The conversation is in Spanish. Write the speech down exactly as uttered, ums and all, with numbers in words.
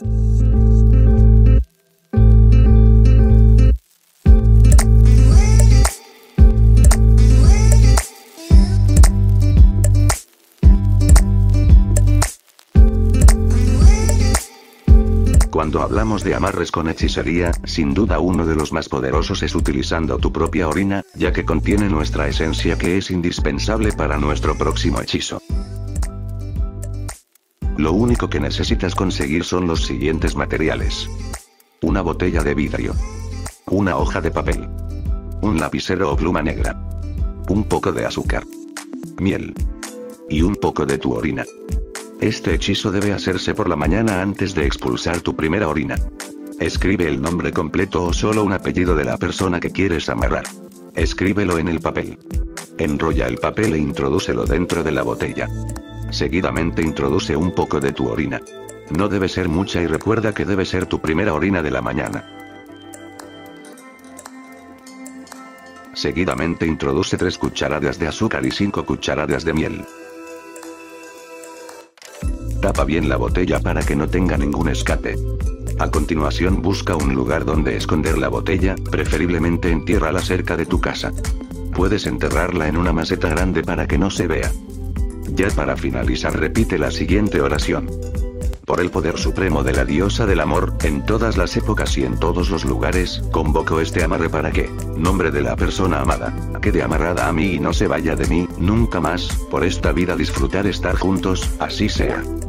Cuando hablamos de amarres con hechicería, sin duda uno de los más poderosos es utilizando tu propia orina, ya que contiene nuestra esencia que es indispensable para nuestro próximo hechizo. Lo único que necesitas conseguir son los siguientes materiales. Una botella de vidrio. Una hoja de papel. Un lapicero o pluma negra. Un poco de azúcar. Miel. Y un poco de tu orina. Este hechizo debe hacerse por la mañana antes de expulsar tu primera orina. Escribe el nombre completo o solo un apellido de la persona que quieres amarrar. Escríbelo en el papel. Enrolla el papel e introdúcelo dentro de la botella. Seguidamente introduce un poco de tu orina. No debe ser mucha y recuerda que debe ser tu primera orina de la mañana. Seguidamente introduce tres cucharadas de azúcar y cinco cucharadas de miel. Tapa bien la botella para que no tenga ningún escape. A continuación busca un lugar donde esconder la botella, preferiblemente entiérrala cerca de tu casa. Puedes enterrarla en una maceta grande para que no se vea. Ya para finalizar repite la siguiente oración. Por el poder supremo de la diosa del amor, en todas las épocas y en todos los lugares, convoco este amarre para que, nombre de la persona amada, quede amarrada a mí y no se vaya de mí, nunca más, por esta vida disfrutar estar juntos, así sea.